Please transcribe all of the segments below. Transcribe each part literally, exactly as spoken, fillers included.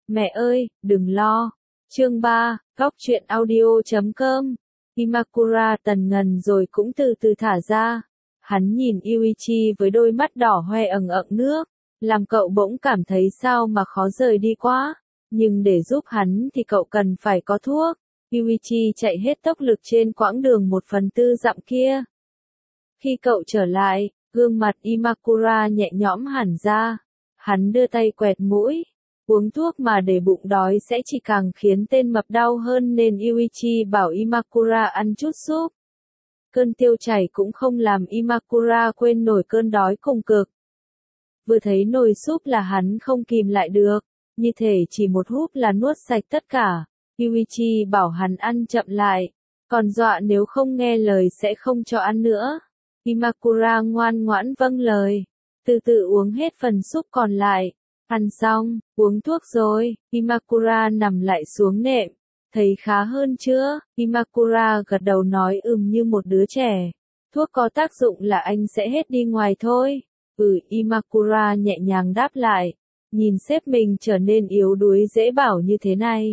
Mẹ ơi, đừng lo. Chương ba, góc truyện audio chấm com. Imakura tần ngần rồi cũng từ từ thả ra. Hắn nhìn Yuichi với đôi mắt đỏ hoe ẩn ẩn nước, làm cậu bỗng cảm thấy sao mà khó rời đi quá. Nhưng để giúp hắn thì cậu cần phải có thuốc. Yuichi chạy hết tốc lực trên quãng đường một phần tư dặm kia. Khi cậu trở lại, gương mặt Imakura nhẹ nhõm hẳn ra. Hắn đưa tay quẹt mũi. Uống thuốc mà để bụng đói sẽ chỉ càng khiến tên mập đau hơn nên Yuichi bảo Imakura ăn chút súp. Cơn tiêu chảy cũng không làm Imakura quên nổi cơn đói cùng cực. Vừa thấy nồi súp là hắn không kìm lại được, như thể chỉ một húp là nuốt sạch tất cả. Yuichi bảo hắn ăn chậm lại, còn dọa nếu không nghe lời sẽ không cho ăn nữa. Imakura ngoan ngoãn vâng lời, từ từ uống hết phần súp còn lại. Ăn xong, uống thuốc rồi, Imakura nằm lại xuống nệm. Thấy khá hơn chưa? Imakura gật đầu nói ừm như một đứa trẻ. Thuốc có tác dụng là anh sẽ hết đi ngoài thôi. Ừ, Imakura nhẹ nhàng đáp lại. Nhìn sếp mình trở nên yếu đuối dễ bảo như thế này.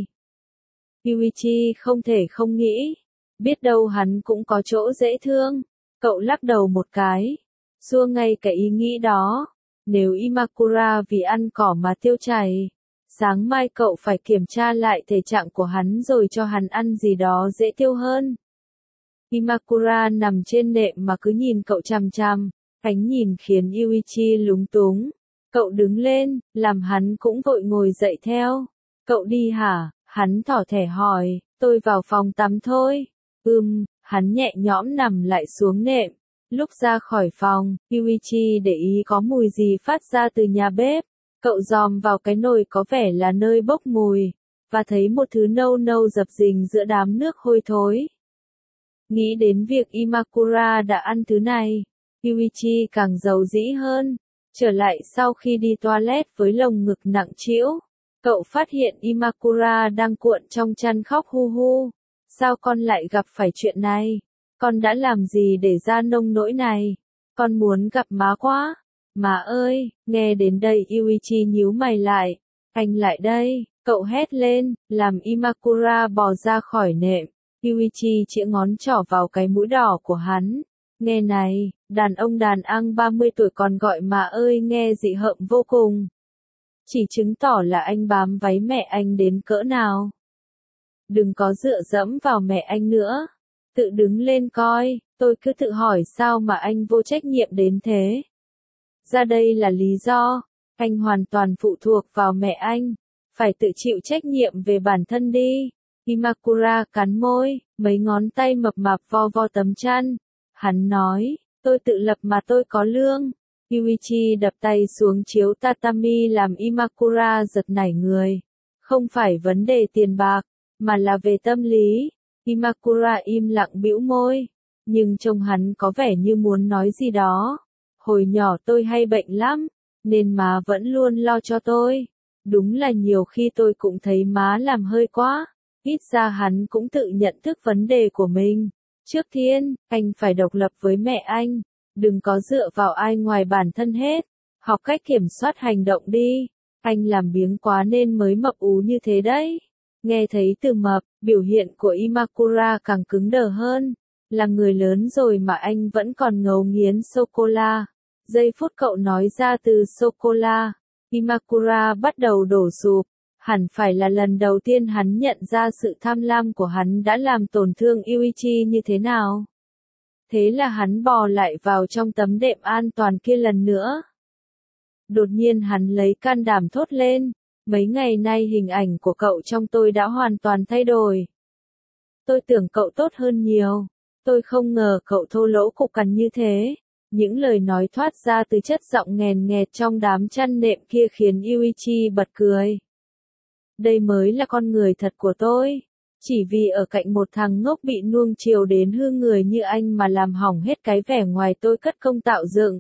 Yuichi không thể không nghĩ. Biết đâu hắn cũng có chỗ dễ thương. Cậu lắc đầu một cái. Xua ngay cái ý nghĩ đó. Nếu Imakura vì ăn cỏ mà tiêu chảy, sáng mai cậu phải kiểm tra lại thể trạng của hắn rồi cho hắn ăn gì đó dễ tiêu hơn. Imakura nằm trên nệm mà cứ nhìn cậu chằm chằm, ánh nhìn khiến Yuichi lúng túng. Cậu đứng lên, làm hắn cũng vội ngồi dậy theo. Cậu đi hả? Hắn thỏ thẻ hỏi, tôi vào phòng tắm thôi. Ừm, hắn nhẹ nhõm nằm lại xuống nệm. Lúc ra khỏi phòng, Yuichi để ý có mùi gì phát ra từ nhà bếp. Cậu dòm vào cái nồi có vẻ là nơi bốc mùi, và thấy một thứ nâu nâu dập dình giữa đám nước hôi thối. Nghĩ đến việc Imakura đã ăn thứ này, Yuichi càng giàu dĩ hơn. Trở lại sau khi đi toilet với lồng ngực nặng trĩu, cậu phát hiện Imakura đang cuộn trong chăn khóc hu hu. Sao con lại gặp phải chuyện này? Con đã làm gì để ra nông nỗi này? Con muốn gặp má quá. Má ơi, nghe đến đây Yuichi nhíu mày lại. Anh lại đây, cậu hét lên, làm Imakura bò ra khỏi nệm. Yuichi chĩa ngón trỏ vào cái mũi đỏ của hắn. Nghe này, đàn ông đàn ăn ba mươi tuổi còn gọi má ơi nghe dị hợm vô cùng. Chỉ chứng tỏ là anh bám váy mẹ anh đến cỡ nào. Đừng có dựa dẫm vào mẹ anh nữa. Tự đứng lên coi, tôi cứ tự hỏi sao mà anh vô trách nhiệm đến thế. Ra đây là lý do, anh hoàn toàn phụ thuộc vào mẹ anh, phải tự chịu trách nhiệm về bản thân đi. Imakura cắn môi, mấy ngón tay mập mạp vo vo tấm chăn. Hắn nói, tôi tự lập mà tôi có lương. Yuichi đập tay xuống chiếu tatami làm Imakura giật nảy người. Không phải vấn đề tiền bạc, mà là về tâm lý. Imakura im lặng bĩu môi, nhưng trông hắn có vẻ như muốn nói gì đó. Hồi nhỏ tôi hay bệnh lắm, nên má vẫn luôn lo cho tôi. Đúng là nhiều khi tôi cũng thấy má làm hơi quá. Ít ra hắn cũng tự nhận thức vấn đề của mình. Trước tiên, anh phải độc lập với mẹ anh. Đừng có dựa vào ai ngoài bản thân hết. Học cách kiểm soát hành động đi. Anh làm biếng quá nên mới mập ú như thế đấy. Nghe thấy từ mập, biểu hiện của Imakura càng cứng đờ hơn. Là người lớn rồi mà anh vẫn còn ngấu nghiến sô-cô-la. Giây phút cậu nói ra từ sô-cô-la, Imakura bắt đầu đổ sụp. Hẳn phải là lần đầu tiên hắn nhận ra sự tham lam của hắn đã làm tổn thương Yuichi như thế nào. Thế là hắn bò lại vào trong tấm đệm an toàn kia lần nữa. Đột nhiên hắn lấy can đảm thốt lên. Mấy ngày nay hình ảnh của cậu trong tôi đã hoàn toàn thay đổi. Tôi tưởng cậu tốt hơn nhiều. Tôi không ngờ cậu thô lỗ cục cằn như thế. Những lời nói thoát ra từ chất giọng nghèn nghẹt trong đám chăn nệm kia khiến Yuichi bật cười. Đây mới là con người thật của tôi. Chỉ vì ở cạnh một thằng ngốc bị nuông chiều đến hư người như anh mà làm hỏng hết cái vẻ ngoài tôi cất công tạo dựng.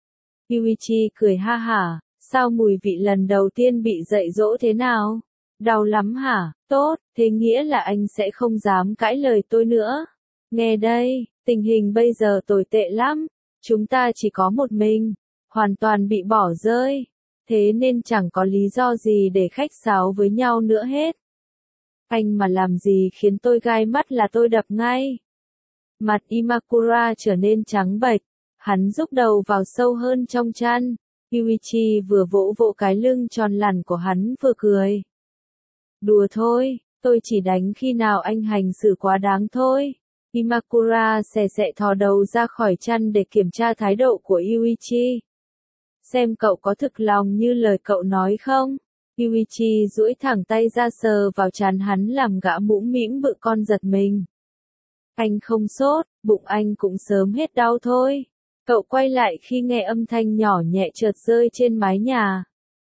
Yuichi cười ha hả. Sao mùi vị lần đầu tiên bị dạy dỗ thế nào? Đau lắm hả? Tốt, thế nghĩa là anh sẽ không dám cãi lời tôi nữa. Nghe đây, tình hình bây giờ tồi tệ lắm. Chúng ta chỉ có một mình, hoàn toàn bị bỏ rơi. thế nên chẳng có lý do gì để khách sáo với nhau nữa hết. Anh mà làm gì khiến tôi gai mắt là tôi đập ngay. Mặt Imakura trở nên trắng bệch, hắn rúc đầu vào sâu hơn trong chăn. Yuichi vừa vỗ vỗ cái lưng tròn lẳn của hắn vừa cười. Đùa thôi, tôi chỉ đánh khi nào anh hành xử quá đáng thôi. Imakura xè xẹ thò đầu ra khỏi chăn để kiểm tra thái độ của Yuichi. Xem cậu có thực lòng như lời cậu nói không? Yuichi duỗi thẳng tay ra sờ vào trán hắn làm gã mũm mĩm bự con giật mình. Anh không sốt, bụng anh cũng sớm hết đau thôi. Cậu quay lại khi nghe âm thanh nhỏ nhẹ chợt rơi trên mái nhà.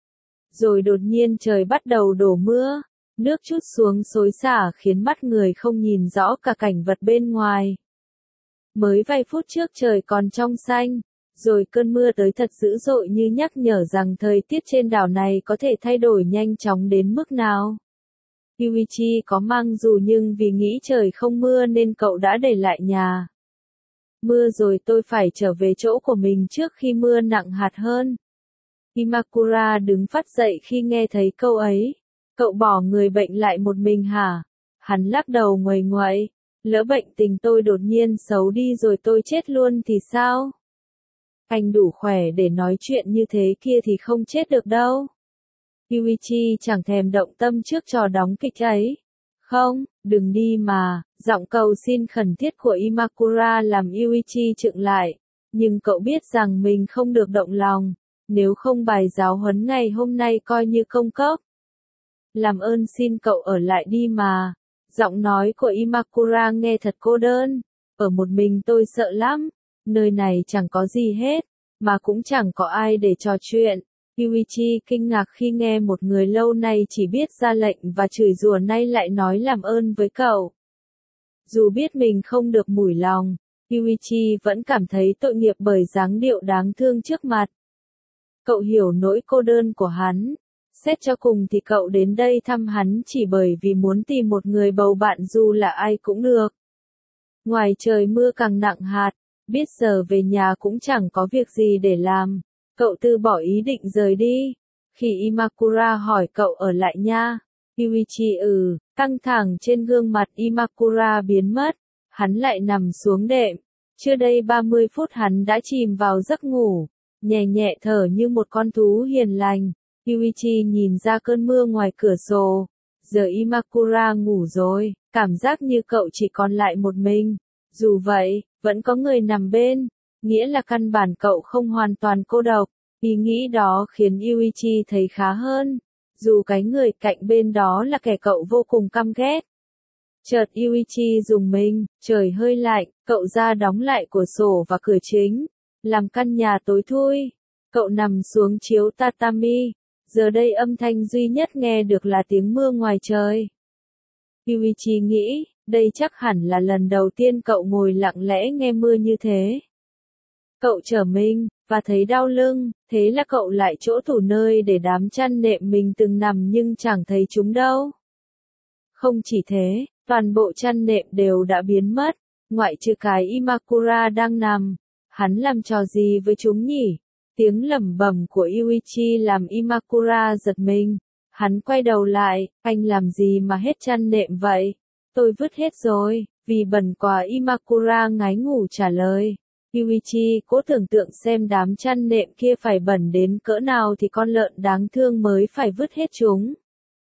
Rồi đột nhiên trời bắt đầu đổ mưa, nước trút xuống xối xả khiến mắt người không nhìn rõ cả cảnh vật bên ngoài. Mới vài phút trước trời còn trong xanh, rồi cơn mưa tới thật dữ dội như nhắc nhở rằng thời tiết trên đảo này có thể thay đổi nhanh chóng đến mức nào. Yuichi có mang dù nhưng vì nghĩ trời không mưa nên cậu đã để lại nhà. Mưa rồi tôi phải trở về chỗ của mình trước khi mưa nặng hạt hơn. Imakura đứng phắt dậy khi nghe thấy câu ấy. Cậu bỏ người bệnh lại một mình hả? Hắn lắc đầu nguầy nguậy. Lỡ bệnh tình tôi đột nhiên xấu đi rồi tôi chết luôn thì sao? Anh đủ khỏe để nói chuyện như thế kia thì không chết được đâu. Yuichi chẳng thèm động tâm trước trò đóng kịch ấy. Không, đừng đi mà, giọng cầu xin khẩn thiết của Imakura làm Yuichi chững lại. Nhưng cậu biết rằng mình không được động lòng, nếu không bài giáo huấn ngày hôm nay coi như công cốc. Làm ơn xin cậu ở lại đi mà. Giọng nói của Imakura nghe thật cô đơn. Ở một mình tôi sợ lắm, nơi này chẳng có gì hết, mà cũng chẳng có ai để trò chuyện. Yuichi kinh ngạc khi nghe một người lâu nay chỉ biết ra lệnh và chửi rủa nay lại nói làm ơn với cậu. Dù biết mình không được mủi lòng, Yuichi vẫn cảm thấy tội nghiệp bởi dáng điệu đáng thương trước mặt. Cậu hiểu nỗi cô đơn của hắn. Xét cho cùng thì cậu đến đây thăm hắn chỉ bởi vì muốn tìm một người bầu bạn dù là ai cũng được. Ngoài trời mưa càng nặng hạt, biết giờ về nhà cũng chẳng có việc gì để làm. Cậu từ bỏ ý định rời đi. Khi Imakura hỏi cậu ở lại nha. Yuichi ừ, căng thẳng trên gương mặt Imakura biến mất. Hắn lại nằm xuống đệm. Chưa đầy ba mươi phút hắn đã chìm vào giấc ngủ. Nhẹ nhẹ thở như một con thú hiền lành. Yuichi nhìn ra cơn mưa ngoài cửa sổ. Giờ Imakura ngủ rồi, cảm giác như cậu chỉ còn lại một mình. Dù vậy, vẫn có người nằm bên. Nghĩa là căn bản cậu không hoàn toàn cô độc. Ý nghĩ đó khiến Yuichi thấy khá hơn. Dù cái người cạnh bên đó là kẻ cậu vô cùng căm ghét. Chợt Yuichi rùng mình, trời hơi lạnh, cậu ra đóng lại cửa sổ và cửa chính. Làm căn nhà tối thui. Cậu nằm xuống chiếu tatami. Giờ đây âm thanh duy nhất nghe được là tiếng mưa ngoài trời. Yuichi nghĩ, đây chắc hẳn là lần đầu tiên cậu ngồi lặng lẽ nghe mưa như thế. Cậu trở mình, và thấy đau lưng, thế là cậu lại chỗ tủ nơi để đám chăn nệm mình từng nằm nhưng chẳng thấy chúng đâu. Không chỉ thế, toàn bộ chăn nệm đều đã biến mất, ngoại trừ cái Imakura đang nằm. Hắn làm trò gì với chúng nhỉ? Tiếng lẩm bẩm của Yuichi làm Imakura giật mình. Hắn quay đầu lại, anh làm gì mà hết chăn nệm vậy? Tôi vứt hết rồi, vì bẩn quá. Imakura ngái ngủ trả lời. Yuichi cố tưởng tượng xem đám chăn nệm kia phải bẩn đến cỡ nào thì con lợn đáng thương mới phải vứt hết chúng.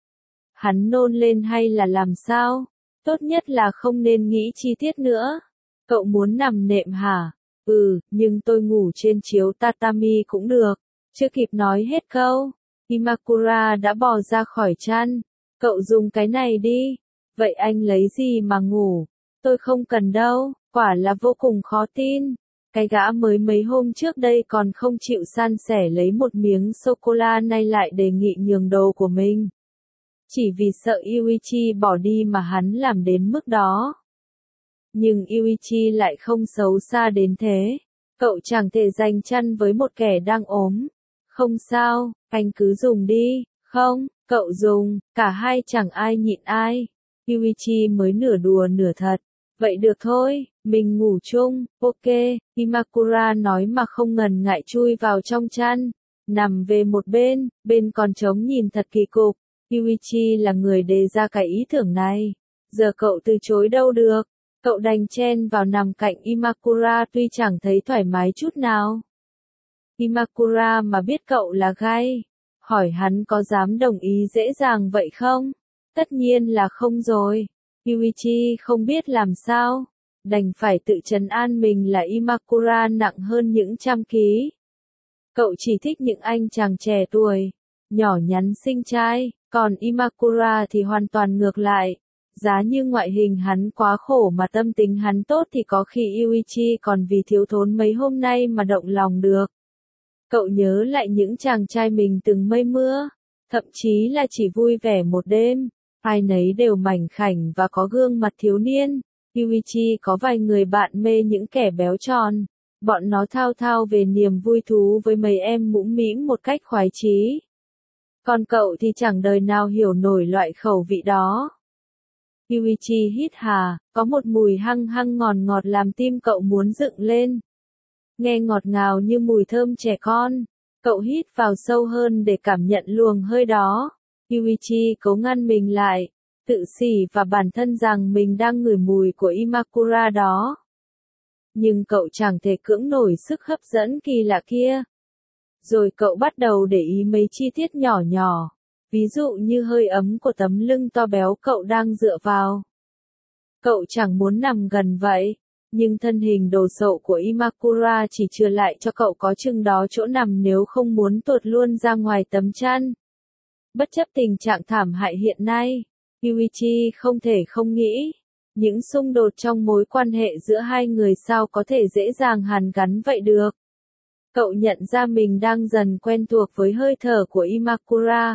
Hắn nôn lên hay là làm sao? Tốt nhất là không nên nghĩ chi tiết nữa. Cậu muốn nằm nệm hả? Ừ, nhưng tôi ngủ trên chiếu tatami cũng được. Chưa kịp nói hết câu, Imakura đã bò ra khỏi chăn. Cậu dùng cái này đi. Vậy anh lấy gì mà ngủ? Tôi không cần đâu, quả là vô cùng khó tin. Cái gã mới mấy hôm trước đây còn không chịu san sẻ lấy một miếng sô-cô-la nay lại đề nghị nhường đồ của mình. Chỉ vì sợ Yuichi bỏ đi mà hắn làm đến mức đó. Nhưng Yuichi lại không xấu xa đến thế. Cậu chẳng thể giành chăn với một kẻ đang ốm. Không sao, anh cứ dùng đi. Không, cậu dùng, cả hai chẳng ai nhịn ai. Yuichi mới nửa đùa nửa thật. Vậy được thôi, mình ngủ chung, ok, Imakura nói mà không ngần ngại chui vào trong chăn. nằm về một bên, bên còn trống nhìn thật kỳ cục. Yuichi là người đề ra cái ý tưởng này. Giờ cậu từ chối đâu được. Cậu đành chen vào nằm cạnh Imakura tuy chẳng thấy thoải mái chút nào. Imakura mà biết cậu là gay, hỏi hắn có dám đồng ý dễ dàng vậy không? Tất nhiên là không rồi. Yuichi không biết làm sao, đành phải tự trấn an mình là Imakura nặng hơn những trăm ký. Cậu chỉ thích những anh chàng trẻ tuổi, nhỏ nhắn xinh trai, còn Imakura thì hoàn toàn ngược lại. Giá như ngoại hình hắn quá khổ mà tâm tính hắn tốt thì có khi Yuichi còn vì thiếu thốn mấy hôm nay mà động lòng được. Cậu nhớ lại những chàng trai mình từng mây mưa, thậm chí là chỉ vui vẻ một đêm, ai nấy đều mảnh khảnh và có gương mặt thiếu niên. Yuichi có vài người bạn mê những kẻ béo tròn, bọn nó thao thao về niềm vui thú với mấy em mũm mĩm một cách khoái chí. Còn cậu thì chẳng đời nào hiểu nổi loại khẩu vị đó. Yuichi hít hà, có một mùi hăng hăng ngọt ngọt làm tim cậu muốn dựng lên. Nghe ngọt ngào như mùi thơm trẻ con. Cậu hít vào sâu hơn để cảm nhận luồng hơi đó. Yuichi cố ngăn mình lại, tự xỉ và bản thân rằng mình đang ngửi mùi của Imakura đó. Nhưng cậu chẳng thể cưỡng nổi sức hấp dẫn kỳ lạ kia. Rồi cậu bắt đầu để ý mấy chi tiết nhỏ nhỏ. Ví dụ như hơi ấm của tấm lưng to béo cậu đang dựa vào. Cậu chẳng muốn nằm gần vậy, nhưng thân hình đồ sộ của Imakura chỉ chừa lại cho cậu có chừng đó chỗ nằm nếu không muốn tuột luôn ra ngoài tấm chăn. Bất chấp tình trạng thảm hại hiện nay, Yuichi không thể không nghĩ, những xung đột trong mối quan hệ giữa hai người sao có thể dễ dàng hàn gắn vậy được. Cậu nhận ra mình đang dần quen thuộc với hơi thở của Imakura.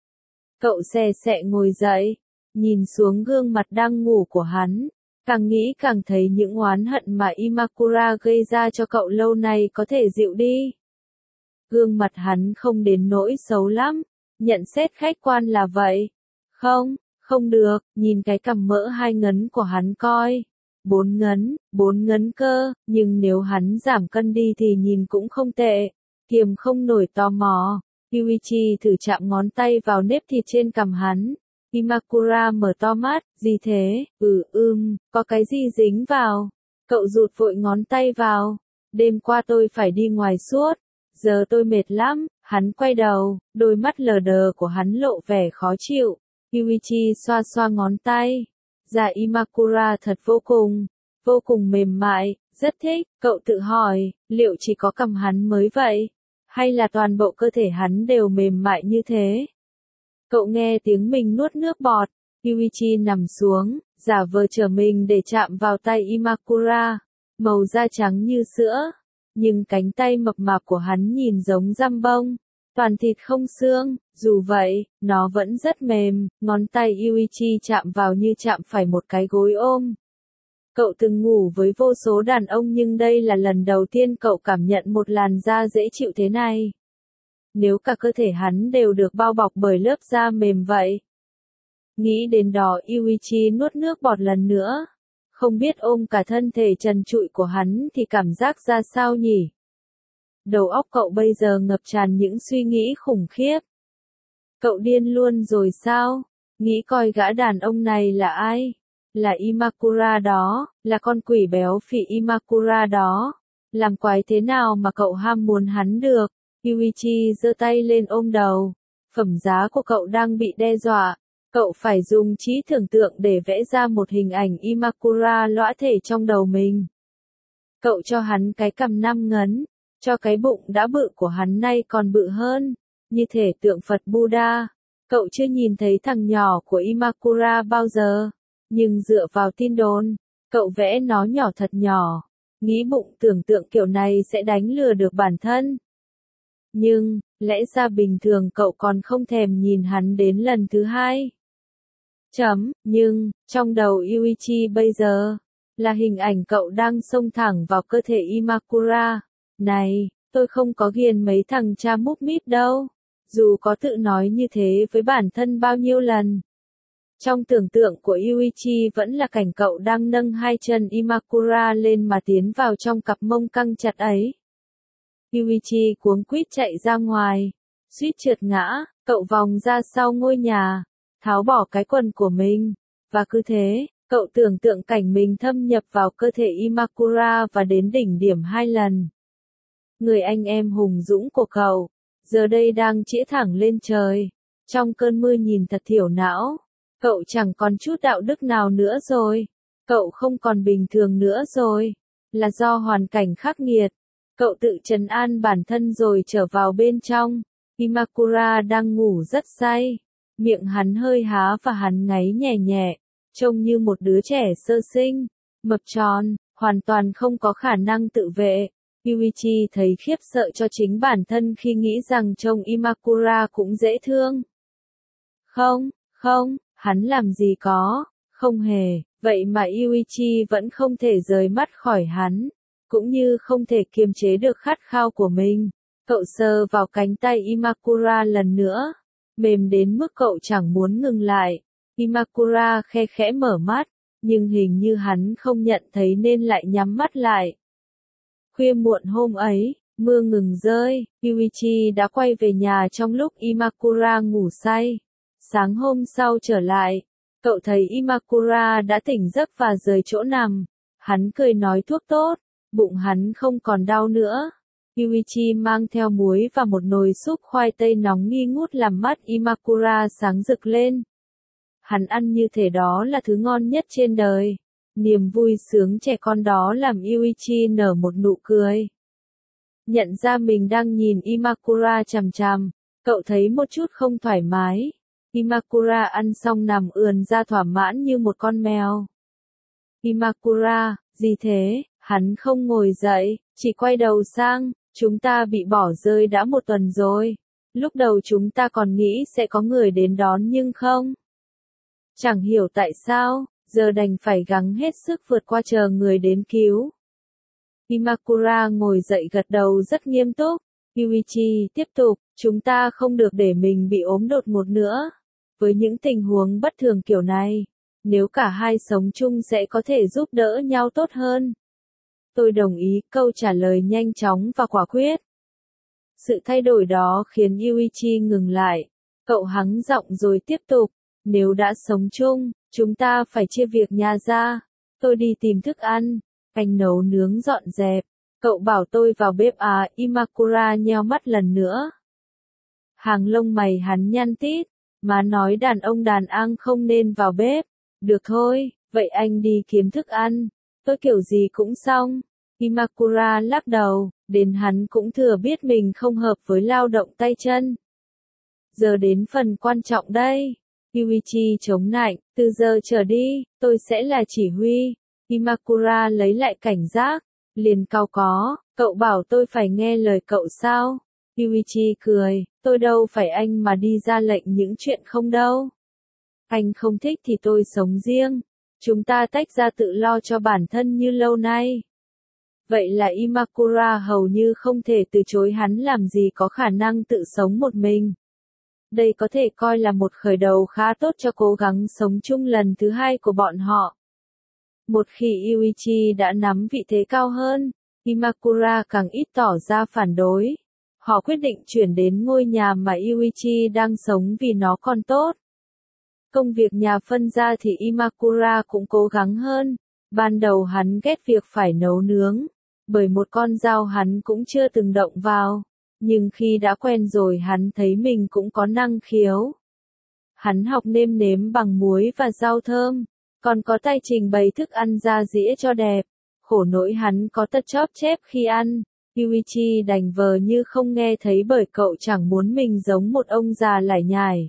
Cậu xè xẹ ngồi dậy, nhìn xuống gương mặt đang ngủ của hắn, càng nghĩ càng thấy những oán hận mà Imakura gây ra cho cậu lâu nay có thể dịu đi. Gương mặt hắn không đến nỗi xấu lắm, nhận xét khách quan là vậy. Không, không được, nhìn cái cằm mỡ hai ngấn của hắn coi. Bốn ngấn, bốn ngấn cơ, nhưng nếu hắn giảm cân đi thì nhìn cũng không tệ. Kiềm không nổi tò mò. Yuichi thử chạm ngón tay vào nếp thịt trên cằm hắn. Imakura mở to mắt, gì thế? Ừ ưm, có cái gì dính vào? Cậu rụt vội ngón tay vào. Đêm qua tôi phải đi ngoài suốt. Giờ tôi mệt lắm. Hắn quay đầu, đôi mắt lờ đờ của hắn lộ vẻ khó chịu. Yuichi xoa xoa ngón tay. Da Imakura thật vô cùng, vô cùng mềm mại, rất thích. Cậu tự hỏi, liệu chỉ có cằm hắn mới vậy? Hay là toàn bộ cơ thể hắn đều mềm mại như thế? Cậu nghe tiếng mình nuốt nước bọt. Yuichi nằm xuống, giả vờ trở mình để chạm vào tay Imakura. Màu da trắng như sữa. Nhưng cánh tay mập mạp của hắn nhìn giống giam bông. Toàn thịt không xương, dù vậy, nó vẫn rất mềm, ngón tay Yuichi chạm vào như chạm phải một cái gối ôm. Cậu từng ngủ với vô số đàn ông nhưng đây là lần đầu tiên cậu cảm nhận một làn da dễ chịu thế này. Nếu cả cơ thể hắn đều được bao bọc bởi lớp da mềm vậy. Nghĩ đến đó Yuichi nuốt nước bọt lần nữa. Không biết ôm cả thân thể trần trụi của hắn thì cảm giác ra sao nhỉ? Đầu óc cậu bây giờ ngập tràn những suy nghĩ khủng khiếp. Cậu điên luôn rồi sao? Nghĩ coi gã đàn ông này là ai? Là Imakura đó, là con quỷ béo phì Imakura đó. Làm quái thế nào mà cậu ham muốn hắn được? Yuichi giơ tay lên ôm đầu. Phẩm giá của cậu đang bị đe dọa. Cậu phải dùng trí tưởng tượng để vẽ ra một hình ảnh Imakura lõa thể trong đầu mình. Cậu cho hắn cái cằm năm ngấn. Cho cái bụng đã bự của hắn nay còn bự hơn, như thể tượng Phật Buddha. Cậu chưa nhìn thấy thằng nhỏ của Imakura bao giờ, nhưng dựa vào tin đồn, cậu vẽ nó nhỏ thật nhỏ, nghĩ bụng tưởng tượng kiểu này sẽ đánh lừa được bản thân. Nhưng, lẽ ra bình thường cậu còn không thèm nhìn hắn đến lần thứ hai. Chấm, nhưng, trong đầu Yuichi bây giờ, là hình ảnh cậu đang xông thẳng vào cơ thể Imakura. Này, tôi không có ghiền mấy thằng cha múp míp đâu. Dù có tự nói như thế với bản thân bao nhiêu lần. Trong tưởng tượng của Yuichi vẫn là cảnh cậu đang nâng hai chân Imakura lên mà tiến vào trong cặp mông căng chặt ấy. Yuichi cuống quýt chạy ra ngoài, suýt trượt ngã, cậu vòng ra sau ngôi nhà, tháo bỏ cái quần của mình, và cứ thế, cậu tưởng tượng cảnh mình thâm nhập vào cơ thể Imakura và đến đỉnh điểm hai lần. Người anh em hùng dũng của cậu, giờ đây đang chĩa thẳng lên trời, trong cơn mưa nhìn thật thiểu não. Cậu chẳng còn chút đạo đức nào nữa rồi, cậu không còn bình thường nữa rồi, là do hoàn cảnh khắc nghiệt. Cậu tự trấn an bản thân rồi trở vào bên trong. Imakura đang ngủ rất say, miệng hắn hơi há và hắn ngáy nhẹ nhẹ, trông như một đứa trẻ sơ sinh, mập tròn, hoàn toàn không có khả năng tự vệ. Yuichi thấy khiếp sợ cho chính bản thân khi nghĩ rằng trông Imakura cũng dễ thương. Không, không, hắn làm gì có, không hề, vậy mà Yuichi vẫn không thể rời mắt khỏi hắn, cũng như không thể kiềm chế được khát khao của mình. Cậu sờ vào cánh tay Imakura lần nữa, mềm đến mức cậu chẳng muốn ngừng lại. Imakura khe khẽ mở mắt, nhưng hình như hắn không nhận thấy nên lại nhắm mắt lại. Khuya muộn hôm ấy, mưa ngừng rơi, Yuichi đã quay về nhà trong lúc Imakura ngủ say. Sáng hôm sau trở lại, cậu thấy Imakura đã tỉnh giấc và rời chỗ nằm. Hắn cười nói thuốc tốt, bụng hắn không còn đau nữa. Yuichi mang theo muối và một nồi súp khoai tây nóng nghi ngút làm mắt Imakura sáng rực lên. Hắn ăn như thể đó là thứ ngon nhất trên đời. Niềm vui sướng trẻ con đó làm Yuichi nở một nụ cười. Nhận ra mình đang nhìn Imakura chằm chằm, cậu thấy một chút không thoải mái. Imakura ăn xong nằm ườn ra thỏa mãn như một con mèo. Imakura, gì thế? Hắn không ngồi dậy, chỉ quay đầu sang. Chúng ta bị bỏ rơi đã một tuần rồi. Lúc đầu chúng ta còn nghĩ sẽ có người đến đón nhưng không. Chẳng hiểu tại sao, giờ đành phải gắng hết sức vượt qua chờ người đến cứu. Imakura ngồi dậy gật đầu rất nghiêm túc. Yuichi tiếp tục, chúng ta không được để mình bị ốm đột ngột nữa. Với những tình huống bất thường kiểu này, nếu cả hai sống chung sẽ có thể giúp đỡ nhau tốt hơn. Tôi đồng ý, câu trả lời nhanh chóng và quả quyết. Sự thay đổi đó khiến Yuichi ngừng lại. Cậu hắng giọng rồi tiếp tục. Nếu đã sống chung, chúng ta phải chia việc nhà ra. Tôi đi tìm thức ăn, anh nấu nướng dọn dẹp. Cậu bảo tôi vào bếp à? Imakura nheo mắt lần nữa. Hàng lông mày hắn nhăn tít. Má nói đàn ông đàn ang không nên vào bếp. Được thôi, vậy anh đi kiếm thức ăn. Tôi kiểu gì cũng xong. Imakura lắc đầu, đến hắn cũng thừa biết mình không hợp với lao động tay chân. Giờ đến phần quan trọng đây. Yuichi chống nạnh, từ giờ trở đi, tôi sẽ là chỉ huy. Imakura lấy lại cảnh giác, liền cau có, cậu bảo tôi phải nghe lời cậu sao? Yuichi cười, tôi đâu phải anh mà đi ra lệnh những chuyện không đâu. Anh không thích thì tôi sống riêng, chúng ta tách ra tự lo cho bản thân như lâu nay. Vậy là Imakura hầu như không thể từ chối hắn làm gì có khả năng tự sống một mình. Đây có thể coi là một khởi đầu khá tốt cho cố gắng sống chung lần thứ hai của bọn họ. Một khi Yuichi đã nắm vị thế cao hơn, Imakura càng ít tỏ ra phản đối. Họ quyết định chuyển đến ngôi nhà mà Yuichi đang sống vì nó còn tốt. Công việc nhà phân ra thì Imakura cũng cố gắng hơn. Ban đầu hắn ghét việc phải nấu nướng, bởi một con dao hắn cũng chưa từng động vào. Nhưng khi đã quen rồi hắn thấy mình cũng có năng khiếu. Hắn học nêm nếm bằng muối và rau thơm, còn có tay trình bày thức ăn ra dĩa cho đẹp. Khổ nỗi hắn có tật chóp chép khi ăn. Yuichi đành vờ như không nghe thấy bởi cậu chẳng muốn mình giống một ông già lải nhải.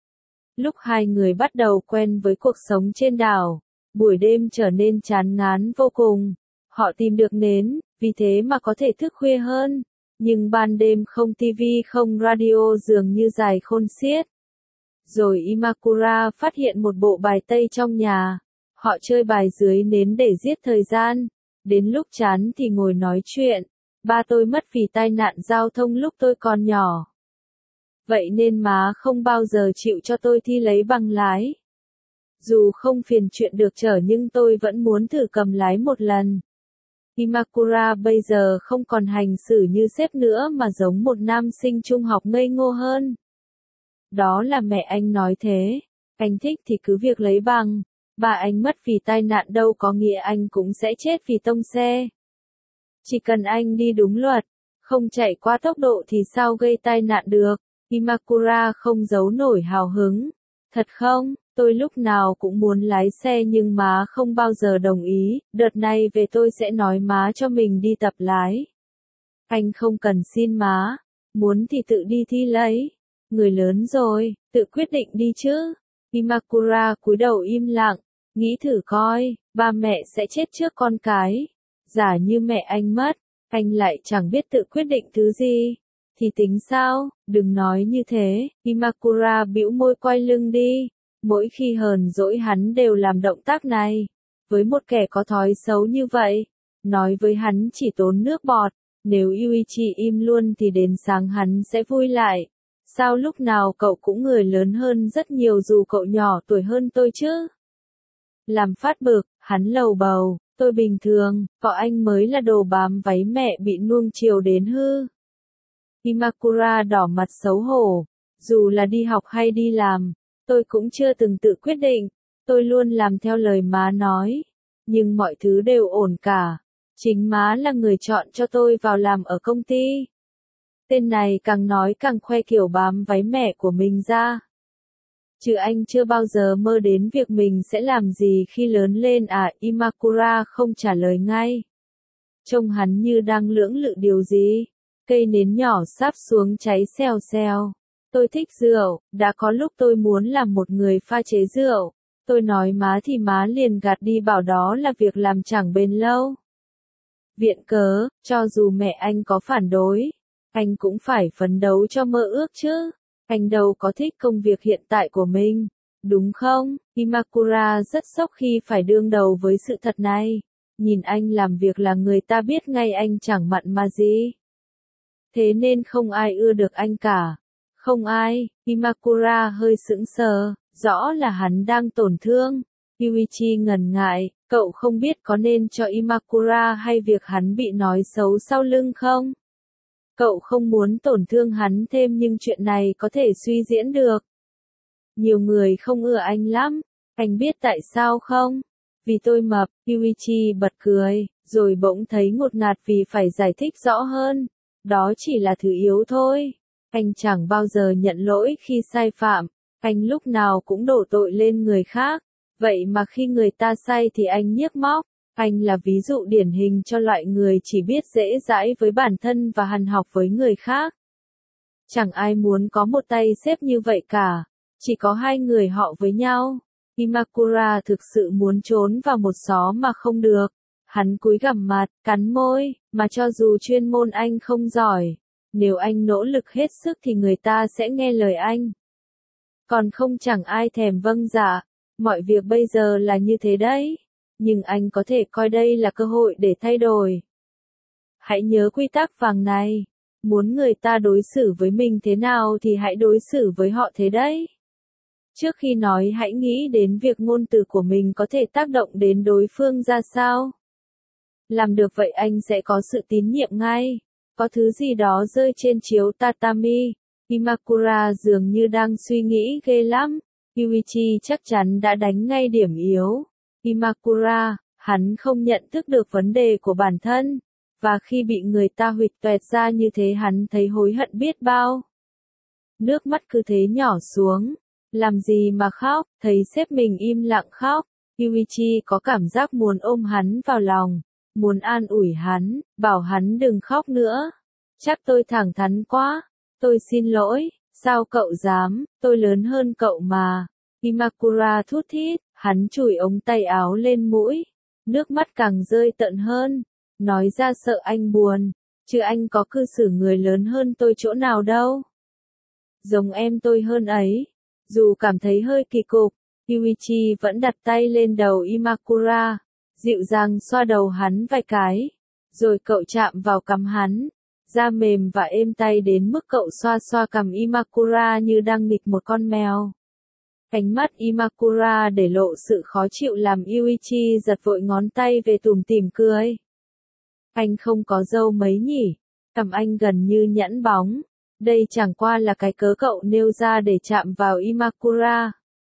Lúc hai người bắt đầu quen với cuộc sống trên đảo, buổi đêm trở nên chán ngán vô cùng. Họ tìm được nến, vì thế mà có thể thức khuya hơn. Nhưng ban đêm không tivi không radio dường như dài khôn xiết. Rồi Imakura phát hiện một bộ bài tây trong nhà. Họ chơi bài dưới nến để giết thời gian. Đến lúc chán thì ngồi nói chuyện. Ba tôi mất vì tai nạn giao thông lúc tôi còn nhỏ. Vậy nên má không bao giờ chịu cho tôi thi lấy bằng lái. Dù không phiền chuyện được chở nhưng tôi vẫn muốn thử cầm lái một lần. Imakura bây giờ không còn hành xử như sếp nữa mà giống một nam sinh trung học ngây ngô hơn. Đó là mẹ anh nói thế. Anh thích thì cứ việc lấy bằng. Ba anh mất vì tai nạn đâu có nghĩa anh cũng sẽ chết vì tông xe. Chỉ cần anh đi đúng luật, không chạy quá tốc độ thì sao gây tai nạn được. Imakura không giấu nổi hào hứng. Thật không, tôi lúc nào cũng muốn lái xe nhưng má không bao giờ đồng ý, đợt này về tôi sẽ nói má cho mình đi tập lái. Anh không cần xin má, muốn thì tự đi thi lấy. Người lớn rồi, tự quyết định đi chứ. Imakura cúi đầu im lặng, nghĩ thử coi, ba mẹ sẽ chết trước con cái. Giả như mẹ anh mất, anh lại chẳng biết tự quyết định thứ gì. Thì tính sao, đừng nói như thế. Imakura bĩu môi quay lưng đi. Mỗi khi hờn dỗi hắn đều làm động tác này. Với một kẻ có thói xấu như vậy, nói với hắn chỉ tốn nước bọt. Nếu Yuichi im luôn thì đến sáng hắn sẽ vui lại. Sao lúc nào cậu cũng người lớn hơn rất nhiều dù cậu nhỏ tuổi hơn tôi chứ? Làm phát bực, hắn lầu bầu, tôi bình thường, vợ anh mới là đồ bám váy mẹ bị nuông chiều đến hư. Imakura đỏ mặt xấu hổ, dù là đi học hay đi làm, tôi cũng chưa từng tự quyết định, tôi luôn làm theo lời má nói, nhưng mọi thứ đều ổn cả, chính má là người chọn cho tôi vào làm ở công ty. Tên này càng nói càng khoe kiểu bám váy mẹ của mình ra. Chứ anh chưa bao giờ mơ đến việc mình sẽ làm gì khi lớn lên à, Imakura không trả lời ngay. Trông hắn như đang lưỡng lự điều gì. Cây nến nhỏ sáp xuống cháy xèo xèo. Tôi thích rượu, đã có lúc tôi muốn làm một người pha chế rượu. Tôi nói má thì má liền gạt đi bảo đó là việc làm chẳng bền lâu. Viện cớ, cho dù mẹ anh có phản đối, anh cũng phải phấn đấu cho mơ ước chứ. Anh đâu có thích công việc hiện tại của mình, đúng không? Imakura rất sốc khi phải đương đầu với sự thật này. Nhìn anh làm việc là người ta biết ngay anh chẳng mặn mà gì. Thế nên không ai ưa được anh cả. Không ai, Imakura hơi sững sờ, rõ là hắn đang tổn thương. Yuichi ngần ngại, cậu không biết có nên cho Imakura hay việc hắn bị nói xấu sau lưng không? Cậu không muốn tổn thương hắn thêm nhưng chuyện này có thể suy diễn được. Nhiều người không ưa anh lắm, anh biết tại sao không? Vì tôi mập, Yuichi bật cười, rồi bỗng thấy ngột ngạt vì phải giải thích rõ hơn. Đó chỉ là thứ yếu thôi. Anh chẳng bao giờ nhận lỗi khi sai phạm, anh lúc nào cũng đổ tội lên người khác. Vậy mà khi người ta sai thì anh nhiếc móc. Anh là ví dụ điển hình cho loại người chỉ biết dễ dãi với bản thân và hằn học với người khác. Chẳng ai muốn có một tay sếp như vậy cả. Chỉ có hai người họ với nhau. Imakura thực sự muốn trốn vào một xó mà không được. Hắn cúi gằm mặt, cắn môi, mà cho dù chuyên môn anh không giỏi, nếu anh nỗ lực hết sức thì người ta sẽ nghe lời anh. Còn không chẳng ai thèm vâng dạ, mọi việc bây giờ là như thế đấy, nhưng anh có thể coi đây là cơ hội để thay đổi. Hãy nhớ quy tắc vàng này, muốn người ta đối xử với mình thế nào thì hãy đối xử với họ thế đấy. Trước khi nói hãy nghĩ đến việc ngôn từ của mình có thể tác động đến đối phương ra sao. Làm được vậy anh sẽ có sự tín nhiệm ngay. Có thứ gì đó rơi trên chiếu tatami. Imakura dường như đang suy nghĩ ghê lắm. Yuichi chắc chắn đã đánh ngay điểm yếu. Imakura, hắn không nhận thức được vấn đề của bản thân. Và khi bị người ta huỵch toẹt ra như thế hắn thấy hối hận biết bao. Nước mắt cứ thế nhỏ xuống. Làm gì mà khóc, thấy sếp mình im lặng khóc. Yuichi có cảm giác muốn ôm hắn vào lòng. Muốn an ủi hắn, bảo hắn đừng khóc nữa. Chắc tôi thẳng thắn quá. Tôi xin lỗi, sao cậu dám, tôi lớn hơn cậu mà. Imakura thút thít, hắn chùi ống tay áo lên mũi. Nước mắt càng rơi tận hơn. Nói ra sợ anh buồn, chứ anh có cư xử người lớn hơn tôi chỗ nào đâu. Giống em tôi hơn ấy. Dù cảm thấy hơi kỳ cục, Yuichi vẫn đặt tay lên đầu Imakura. Dịu dàng xoa đầu hắn vài cái, rồi cậu chạm vào cằm hắn, da mềm và êm tay đến mức cậu xoa xoa cằm Imakura như đang nghịch một con mèo. Ánh mắt Imakura để lộ sự khó chịu làm Yuichi giật vội ngón tay về tủm tỉm cười. Anh không có râu mấy nhỉ? Cằm anh gần như nhẵn bóng. Đây chẳng qua là cái cớ cậu nêu ra để chạm vào Imakura.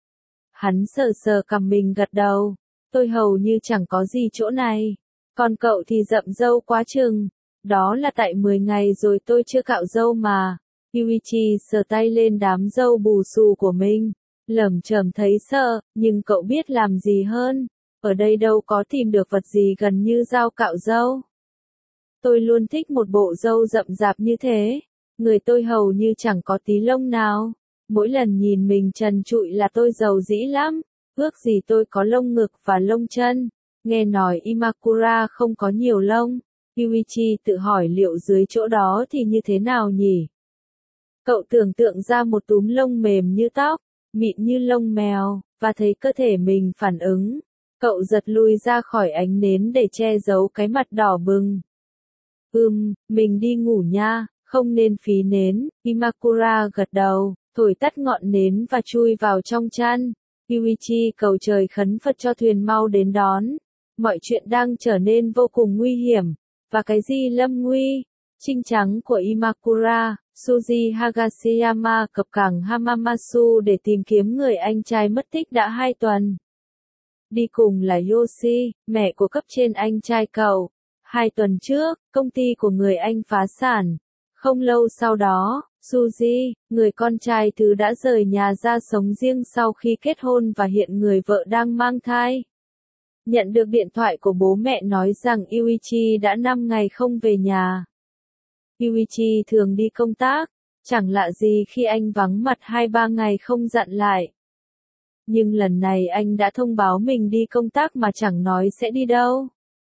Hắn sờ sờ cằm mình gật đầu. Tôi hầu như chẳng có gì chỗ này. Còn cậu thì rậm râu quá chừng. Đó là tại mười ngày rồi tôi chưa cạo râu mà. Yuichi sờ tay lên đám râu bù xù của mình. Lẩm chẩm thấy sợ, nhưng cậu biết làm gì hơn. Ở đây đâu có tìm được vật gì gần như dao cạo râu. Tôi luôn thích một bộ râu rậm rạp như thế. Người tôi hầu như chẳng có tí lông nào. Mỗi lần nhìn mình trần trụi là tôi giàu dĩ lắm. Ước gì tôi có lông ngực và lông chân. Nghe nói Imakura không có nhiều lông. Yuichi tự hỏi liệu dưới chỗ đó thì như thế nào nhỉ? Cậu tưởng tượng ra một túm lông mềm như tóc, mịn như lông mèo, và thấy cơ thể mình phản ứng. Cậu giật lui ra khỏi ánh nến để che giấu cái mặt đỏ bừng. Ừm, mình đi ngủ nha, không nên phí nến. Imakura gật đầu, thổi tắt ngọn nến và chui vào trong chăn. Yuichi cầu trời khấn Phật cho thuyền mau đến đón. Mọi chuyện đang trở nên vô cùng nguy hiểm. Và cái gì lâm nguy? Trinh trắng của Imakura, Suji Higashiyama cập cảng Hamamatsu để tìm kiếm người anh trai mất tích đã hai tuần. Đi cùng là Yoshi, mẹ của cấp trên anh trai cậu. Hai tuần trước, công ty của người anh phá sản. Không lâu sau đó, Suji, người con trai thứ đã rời nhà ra sống riêng sau khi kết hôn và hiện người vợ đang mang thai. Nhận được điện thoại của bố mẹ nói rằng Yuichi đã năm ngày không về nhà. Yuichi thường đi công tác, chẳng lạ gì khi anh vắng mặt hai ba ngày không dặn lại. Nhưng lần này anh đã thông báo mình đi công tác mà chẳng nói sẽ đi đâu.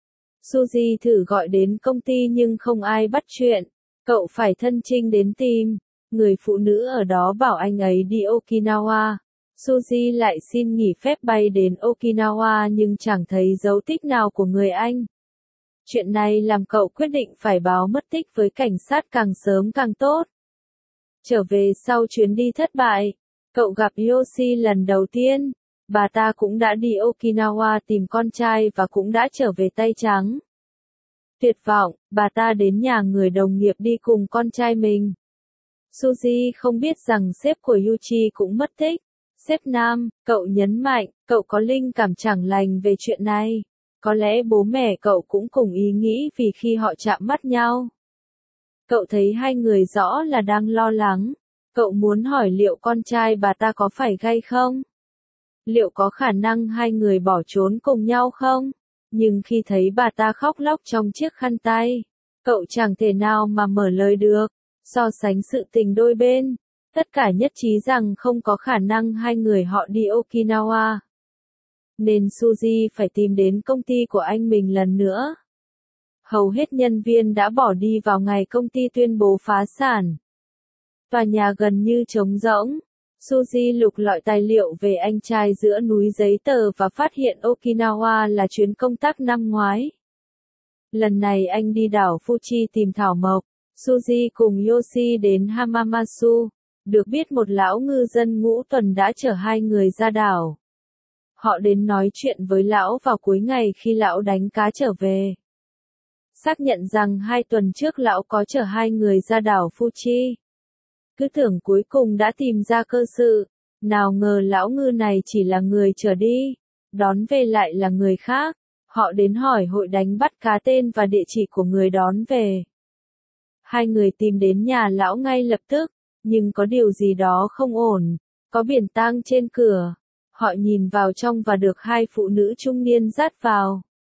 Suzy thử gọi đến công ty nhưng không ai bắt chuyện. Cậu phải thân chinh đến tìm. Người phụ nữ ở đó bảo anh ấy đi Okinawa. Suzy lại xin nghỉ phép bay đến Okinawa nhưng chẳng thấy dấu tích nào của người anh. Chuyện này làm cậu quyết định phải báo mất tích với cảnh sát càng sớm càng tốt. Trở về sau chuyến đi thất bại, cậu gặp Yoshi lần đầu tiên. Bà ta cũng đã đi Okinawa tìm con trai và cũng đã trở về tay trắng. Tuyệt vọng, bà ta đến nhà người đồng nghiệp đi cùng con trai mình. Suzy không biết rằng sếp của Yuichi cũng mất tích. Sếp nam, cậu nhấn mạnh, cậu có linh cảm chẳng lành về chuyện này. Có lẽ bố mẹ cậu cũng cùng ý nghĩ vì khi họ chạm mắt nhau. Cậu thấy hai người rõ là đang lo lắng. Cậu muốn hỏi liệu con trai bà ta có phải gay không? Liệu có khả năng hai người bỏ trốn cùng nhau không? Nhưng khi thấy bà ta khóc lóc trong chiếc khăn tay, cậu chẳng thể nào mà mở lời được. So sánh sự tình đôi bên, tất cả nhất trí rằng không có khả năng hai người họ đi Okinawa. Nên Suzy phải tìm đến công ty của anh mình lần nữa. Hầu hết nhân viên đã bỏ đi vào ngày công ty tuyên bố phá sản. Tòa nhà gần như trống rỗng. Suzy lục lọi tài liệu về anh trai giữa núi giấy tờ và phát hiện Okinawa là chuyến công tác năm ngoái. Lần này anh đi đảo Fuji tìm thảo mộc. Suzy cùng Yoshi đến Hamamatsu. Được biết một lão ngư dân ngũ tuần đã chở hai người ra đảo. Họ đến nói chuyện với lão vào cuối ngày khi lão đánh cá trở về. Xác nhận rằng hai tuần trước lão có chở hai người ra đảo Fuji. Cứ tưởng cuối cùng đã tìm ra cơ sự. Nào ngờ lão ngư này chỉ là người chở đi. Đón về lại là người khác. Họ đến hỏi hội đánh bắt cá tên và địa chỉ của người đón về. Hai người tìm đến nhà lão ngay lập tức. Nhưng có điều gì đó không ổn. Có biển tang trên cửa. Họ nhìn vào trong và được hai phụ nữ trung niên dắt vào.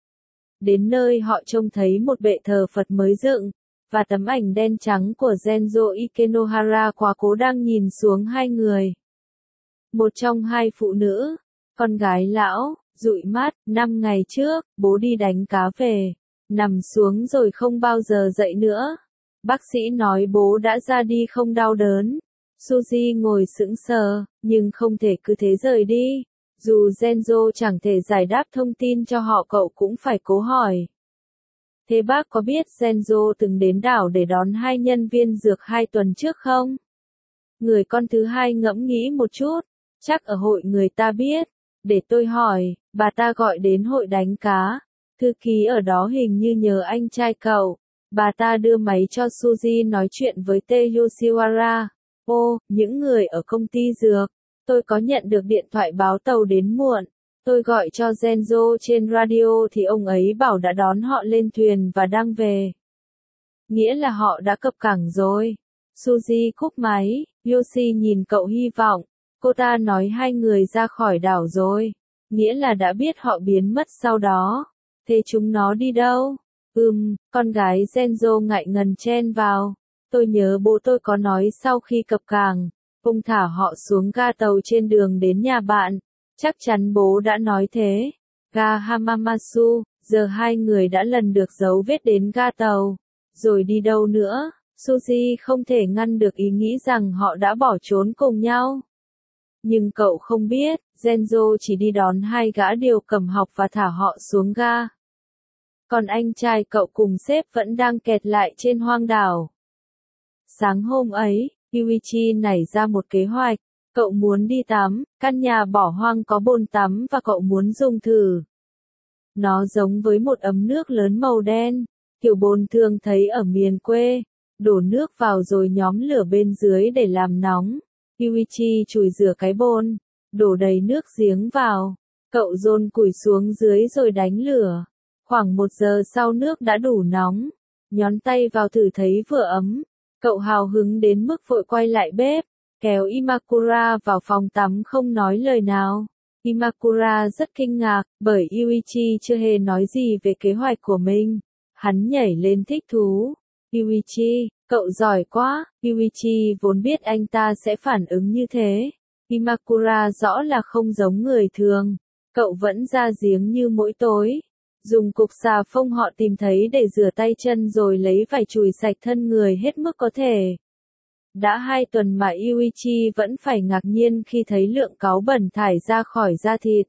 Đến nơi họ trông thấy một bệ thờ Phật mới dựng, và tấm ảnh đen trắng của Genzo Ikenohara quá cố đang nhìn xuống hai người. Một trong hai phụ nữ, con gái lão, dụi mắt, năm ngày trước, bố đi đánh cá về, nằm xuống rồi không bao giờ dậy nữa. Bác sĩ nói bố đã ra đi không đau đớn. Suzy ngồi sững sờ, nhưng không thể cứ thế rời đi. Dù Genzo chẳng thể giải đáp thông tin cho họ cậu cũng phải cố hỏi. Thế bác có biết Genzo từng đến đảo để đón hai nhân viên dược hai tuần trước không? Người con thứ hai ngẫm nghĩ một chút. Chắc ở hội người ta biết. Để tôi hỏi, bà ta gọi đến hội đánh cá. Thư ký ở đó hình như nhớ anh trai cậu. Bà ta đưa máy cho Suzy nói chuyện với T. Yoshiwara. Ô, những người ở công ty dược. Tôi có nhận được điện thoại báo tàu đến muộn. Tôi gọi cho Genzo trên radio thì ông ấy bảo đã đón họ lên thuyền và đang về. Nghĩa là họ đã cập cảng rồi. Suzy cúp máy, Yoshi nhìn cậu hy vọng. Cô ta nói hai người ra khỏi đảo rồi. Nghĩa là đã biết họ biến mất sau đó. Thế chúng nó đi đâu? Ừm, con gái Genzo ngại ngần chen vào. Tôi nhớ bố tôi có nói sau khi cập cảng, ông thả họ xuống ga tàu trên đường đến nhà bạn. Chắc chắn bố đã nói thế. Ga Hamamatsu, giờ hai người đã lần được dấu vết đến ga tàu. Rồi đi đâu nữa? Suzy không thể ngăn được ý nghĩ rằng họ đã bỏ trốn cùng nhau. Nhưng cậu không biết, Genzo chỉ đi đón hai gã điều cầm học và thả họ xuống ga. Còn anh trai cậu cùng sếp vẫn đang kẹt lại trên hoang đảo. Sáng hôm ấy, Yuichi nảy ra một kế hoạch. Cậu muốn đi tắm, căn nhà bỏ hoang có bồn tắm và cậu muốn dùng thử. Nó giống với một ấm nước lớn màu đen, kiểu bồn thường thấy ở miền quê. Đổ nước vào rồi nhóm lửa bên dưới để làm nóng. Yuichi chùi rửa cái bồn, đổ đầy nước giếng vào. Cậu dồn củi xuống dưới rồi đánh lửa. Khoảng một giờ sau nước đã đủ nóng. Nhón tay vào thử thấy vừa ấm. Cậu hào hứng đến mức vội quay lại bếp, kéo Imakura vào phòng tắm không nói lời nào. Imakura rất kinh ngạc, bởi Yuichi chưa hề nói gì về kế hoạch của mình. Hắn nhảy lên thích thú. Yuichi, cậu giỏi quá. Yuichi vốn biết anh ta sẽ phản ứng như thế. Imakura rõ là không giống người thường. Cậu vẫn ra giếng như mỗi tối. Dùng cục xà phông họ tìm thấy để rửa tay chân rồi lấy vải chùi sạch thân người hết mức có thể. Đã hai tuần mà Yuichi vẫn phải ngạc nhiên khi thấy lượng cáu bẩn thải ra khỏi da thịt.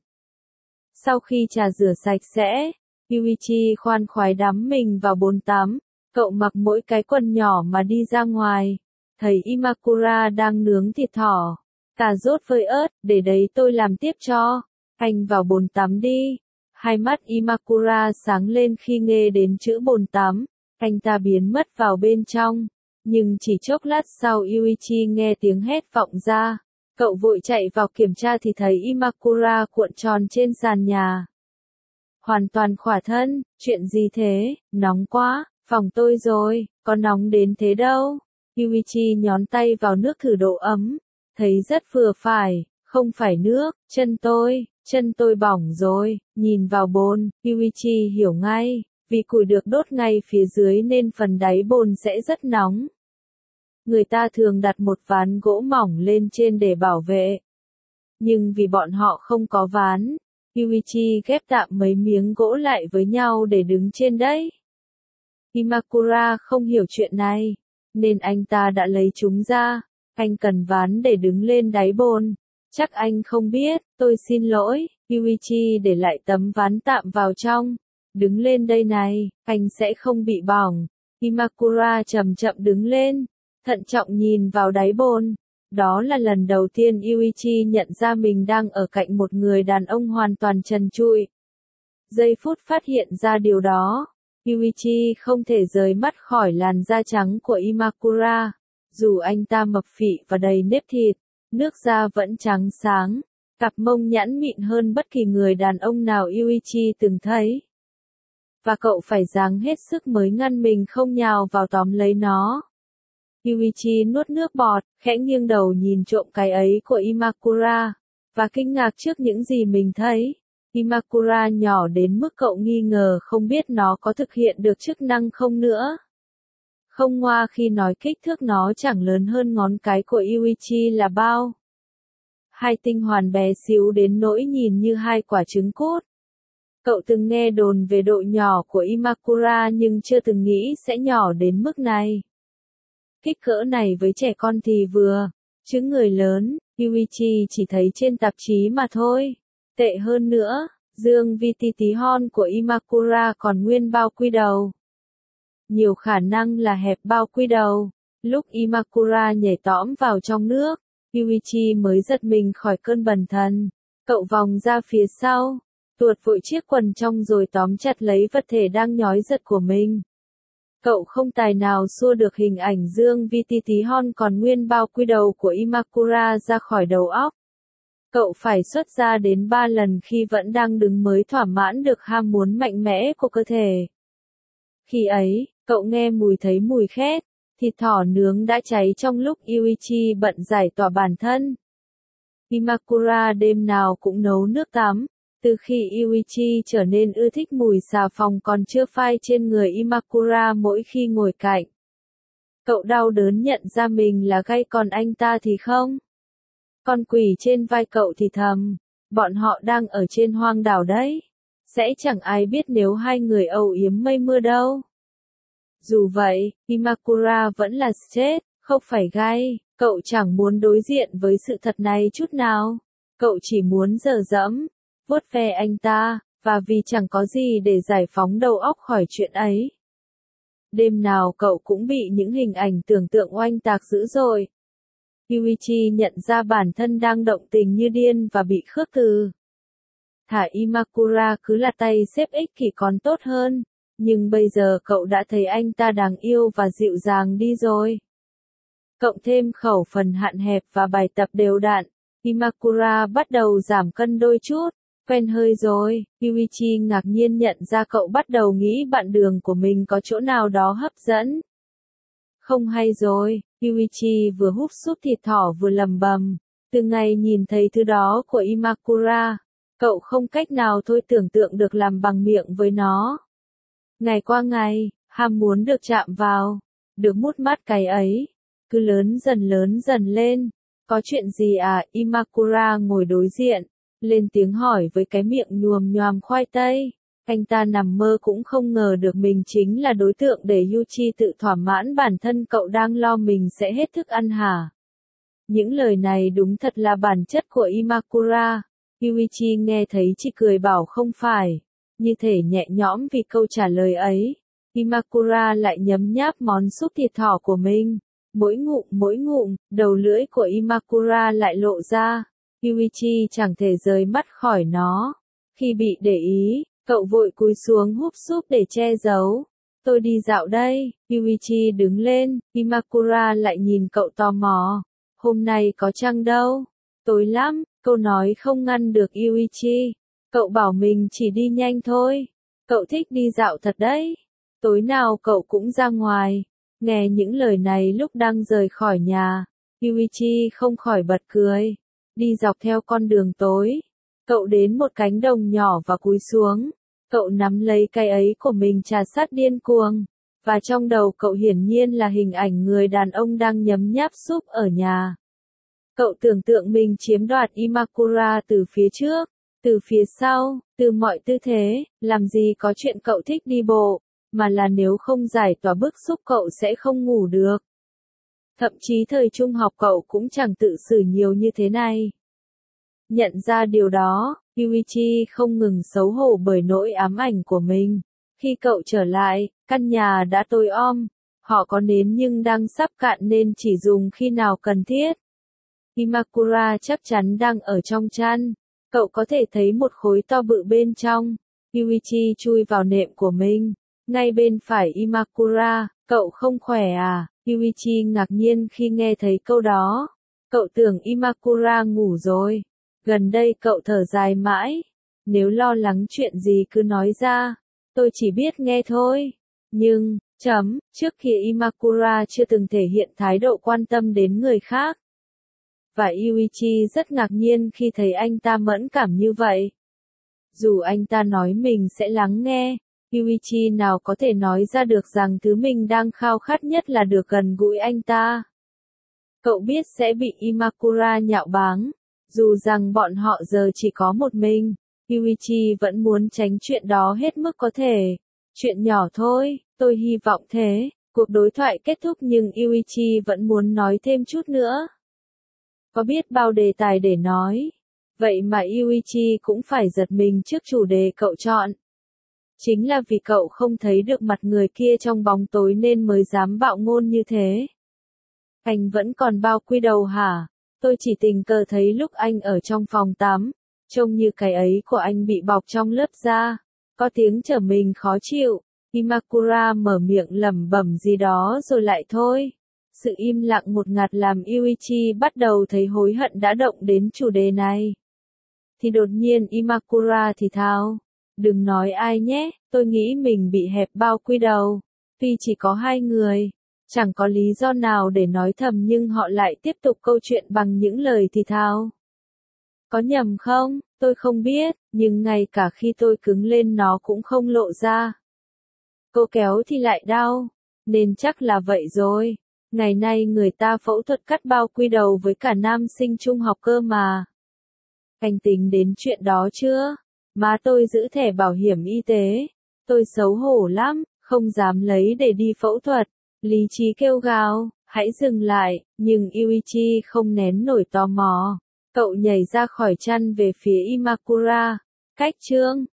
Sau khi trà rửa sạch sẽ, Yuichi khoan khoái đắm mình vào bồn tắm. Cậu mặc mỗi cái quần nhỏ mà đi ra ngoài. Thấy Imakura đang nướng thịt thỏ, cà rốt với ớt, để đấy tôi làm tiếp cho. Anh vào bồn tắm đi. Hai mắt Imakura sáng lên khi nghe đến chữ bồn tắm. Anh ta biến mất vào bên trong. Nhưng chỉ chốc lát sau Yuichi nghe tiếng hét vọng ra. Cậu vội chạy vào kiểm tra thì thấy Imakura cuộn tròn trên sàn nhà. Hoàn toàn khỏa thân, chuyện gì thế, nóng quá, phòng tôi rồi, có nóng đến thế đâu. Yuichi nhón tay vào nước thử độ ấm, thấy rất vừa phải, không phải nước, chân tôi, chân tôi bỏng rồi, nhìn vào bồn, Yuichi hiểu ngay, vì củi được đốt ngay phía dưới nên phần đáy bồn sẽ rất nóng. Người ta thường đặt một ván gỗ mỏng lên trên để bảo vệ. Nhưng vì bọn họ không có ván, Yuichi ghép tạm mấy miếng gỗ lại với nhau để đứng trên đấy. Imakura không hiểu chuyện này, nên anh ta đã lấy chúng ra. Anh cần ván để đứng lên đáy bồn. Chắc anh không biết, tôi xin lỗi. Yuichi để lại tấm ván tạm vào trong. Đứng lên đây này, anh sẽ không bị bỏng. Imakura chậm chậm đứng lên, thận trọng nhìn vào đáy bồn. Đó là lần đầu tiên Yuichi nhận ra mình đang ở cạnh một người đàn ông hoàn toàn trần trụi. Giây phút phát hiện ra điều đó, Yuichi không thể rời mắt khỏi làn da trắng của Imakura. Dù anh ta mập phì và đầy nếp thịt, nước da vẫn trắng sáng, cặp mông nhẵn mịn hơn bất kỳ người đàn ông nào Yuichi từng thấy. Và cậu phải giáng hết sức mới ngăn mình không nhào vào tóm lấy nó. Yuichi nuốt nước bọt, khẽ nghiêng đầu nhìn trộm cái ấy của Imakura, và kinh ngạc trước những gì mình thấy. Imakura nhỏ đến mức cậu nghi ngờ không biết nó có thực hiện được chức năng không nữa. Không ngoa khi nói kích thước nó chẳng lớn hơn ngón cái của Yuichi là bao. Hai tinh hoàn bé xíu đến nỗi nhìn như hai quả trứng cút. Cậu từng nghe đồn về độ nhỏ của Imakura nhưng chưa từng nghĩ sẽ nhỏ đến mức này. Kích cỡ này với trẻ con thì vừa, chứ người lớn, Yuichi chỉ thấy trên tạp chí mà thôi. Tệ hơn nữa, dương vi ti tí hon của Imakura còn nguyên bao quy đầu. Nhiều khả năng là hẹp bao quy đầu. Lúc Imakura nhảy tõm vào trong nước, Yuichi mới giật mình khỏi cơn bần thần. Cậu vòng ra phía sau, tuột vội chiếc quần trong rồi tóm chặt lấy vật thể đang nhói giật của mình. Cậu không tài nào xua được hình ảnh Dương Vi tí tí hon còn nguyên bao quy đầu của Imakura ra khỏi đầu óc. Cậu phải xuất ra đến ba lần khi vẫn đang đứng mới thỏa mãn được ham muốn mạnh mẽ của cơ thể. Khi ấy, cậu nghe mùi thấy mùi khét, thịt thỏ nướng đã cháy trong lúc Yuichi bận giải tỏa bản thân. Imakura đêm nào cũng nấu nước tắm. Từ khi Yuichi trở nên ưa thích mùi xà phòng còn chưa phai trên người Imakura mỗi khi ngồi cạnh. Cậu đau đớn nhận ra mình là gay còn anh ta thì không. Con quỷ trên vai cậu thì thầm, bọn họ đang ở trên hoang đảo đấy. Sẽ chẳng ai biết nếu hai người âu yếm mây mưa đâu. Dù vậy, Imakura vẫn là stress, không phải gay. Cậu chẳng muốn đối diện với sự thật này chút nào. Cậu chỉ muốn dở dẫm, vuốt ve anh ta, và vì chẳng có gì để giải phóng đầu óc khỏi chuyện ấy. Đêm nào cậu cũng bị những hình ảnh tưởng tượng oanh tạc dữ dội. Yuichi nhận ra bản thân đang động tình như điên và bị khước từ. Thả Imakura cứ là tay xếp ích kỷ còn tốt hơn, nhưng bây giờ cậu đã thấy anh ta đáng yêu và dịu dàng đi rồi. Cộng thêm khẩu phần hạn hẹp và bài tập đều đặn, Imakura bắt đầu giảm cân đôi chút. Quen hơi rồi, Yuichi ngạc nhiên nhận ra cậu bắt đầu nghĩ bạn đường của mình có chỗ nào đó hấp dẫn. Không hay rồi, Yuichi vừa húp súp thịt thỏ vừa lầm bầm. Từ ngày nhìn thấy thứ đó của Imakura, cậu không cách nào thôi tưởng tượng được làm bằng miệng với nó. Ngày qua ngày, ham muốn được chạm vào, được mút mát cái ấy, cứ lớn dần lớn dần lên. Có chuyện gì à? Imakura ngồi đối diện, lên tiếng hỏi với cái miệng nhuồm nhoàm khoai tây. Anh ta nằm mơ cũng không ngờ được mình chính là đối tượng để Yuichi tự thỏa mãn bản thân. Cậu đang lo mình sẽ hết thức ăn hả? Những lời này đúng thật là bản chất của Imakura. Yuichi nghe thấy chỉ cười bảo không phải. Như thể nhẹ nhõm vì câu trả lời ấy. Imakura lại nhấm nháp món súp thịt thỏ của mình. Mỗi ngụm mỗi ngụm, đầu lưỡi của Imakura lại lộ ra. Yuichi chẳng thể rời mắt khỏi nó. Khi bị để ý, cậu vội cúi xuống húp súp để che giấu. Tôi đi dạo đây. Yuichi đứng lên, Imakura lại nhìn cậu tò mò. Hôm nay có trăng đâu. Tối lắm, câu nói không ngăn được Yuichi. Cậu bảo mình chỉ đi nhanh thôi. Cậu thích đi dạo thật đấy. Tối nào cậu cũng ra ngoài. Nghe những lời này lúc đang rời khỏi nhà, Yuichi không khỏi bật cười. Đi dọc theo con đường tối, cậu đến một cánh đồng nhỏ và cúi xuống. Cậu nắm lấy cái ấy của mình trà sát điên cuồng, và trong đầu cậu hiển nhiên là hình ảnh người đàn ông đang nhấm nháp súp ở nhà. Cậu tưởng tượng mình chiếm đoạt Imakura từ phía trước, từ phía sau, từ mọi tư thế. Làm gì có chuyện cậu thích đi bộ, mà là nếu không giải tỏa bức xúc cậu sẽ không ngủ được. Thậm chí thời trung học cậu cũng chẳng tự xử nhiều như thế này. Nhận ra điều đó, Yuichi không ngừng xấu hổ bởi nỗi ám ảnh của mình. Khi cậu trở lại, căn nhà đã tối om. Họ có nến nhưng đang sắp cạn nên chỉ dùng khi nào cần thiết. Imakura chắc chắn đang ở trong chăn. Cậu có thể thấy một khối to bự bên trong. Yuichi chui vào nệm của mình. Ngay bên phải Imakura, cậu không khỏe à? Yuichi ngạc nhiên khi nghe thấy câu đó. Cậu tưởng Imakura ngủ rồi. Gần đây cậu thở dài mãi. Nếu lo lắng chuyện gì cứ nói ra. Tôi chỉ biết nghe thôi. Nhưng, chấm, trước kia Imakura chưa từng thể hiện thái độ quan tâm đến người khác. Và Yuichi rất ngạc nhiên khi thấy anh ta mẫn cảm như vậy. Dù anh ta nói mình sẽ lắng nghe, Yuichi nào có thể nói ra được rằng thứ mình đang khao khát nhất là được gần gũi anh ta. Cậu biết sẽ bị Imakura nhạo báng. Dù rằng bọn họ giờ chỉ có một mình, Yuichi vẫn muốn tránh chuyện đó hết mức có thể. Chuyện nhỏ thôi, tôi hy vọng thế. Cuộc đối thoại kết thúc nhưng Yuichi vẫn muốn nói thêm chút nữa. Có biết bao đề tài để nói. Vậy mà Yuichi cũng phải giật mình trước chủ đề cậu chọn. Chính là vì cậu không thấy được mặt người kia trong bóng tối nên mới dám bạo ngôn như thế. Anh vẫn còn bao quy đầu hả? Tôi chỉ tình cờ thấy lúc anh ở trong phòng tắm. Trông như cái ấy của anh bị bọc trong lớp da. Có tiếng trở mình khó chịu. Imakura mở miệng lẩm bẩm gì đó rồi lại thôi. Sự im lặng một ngạt làm Yuichi bắt đầu thấy hối hận đã động đến chủ đề này. Thì đột nhiên Imakura thì thào. Đừng nói ai nhé, tôi nghĩ mình bị hẹp bao quy đầu. Tuy chỉ có hai người, chẳng có lý do nào để nói thầm nhưng họ lại tiếp tục câu chuyện bằng những lời thì thào. Có nhầm không, tôi không biết, nhưng ngay cả khi tôi cứng lên nó cũng không lộ ra. Cô kéo thì lại đau, nên chắc là vậy rồi. Ngày nay người ta phẫu thuật cắt bao quy đầu với cả nam sinh trung học cơ mà. Anh tính đến chuyện đó chưa? Má tôi giữ thẻ bảo hiểm y tế. Tôi xấu hổ lắm, không dám lấy để đi phẫu thuật. Lý trí kêu gào, hãy dừng lại, nhưng Yuichi không nén nổi tò mò. Cậu nhảy ra khỏi chăn về phía Imakura. Cách chương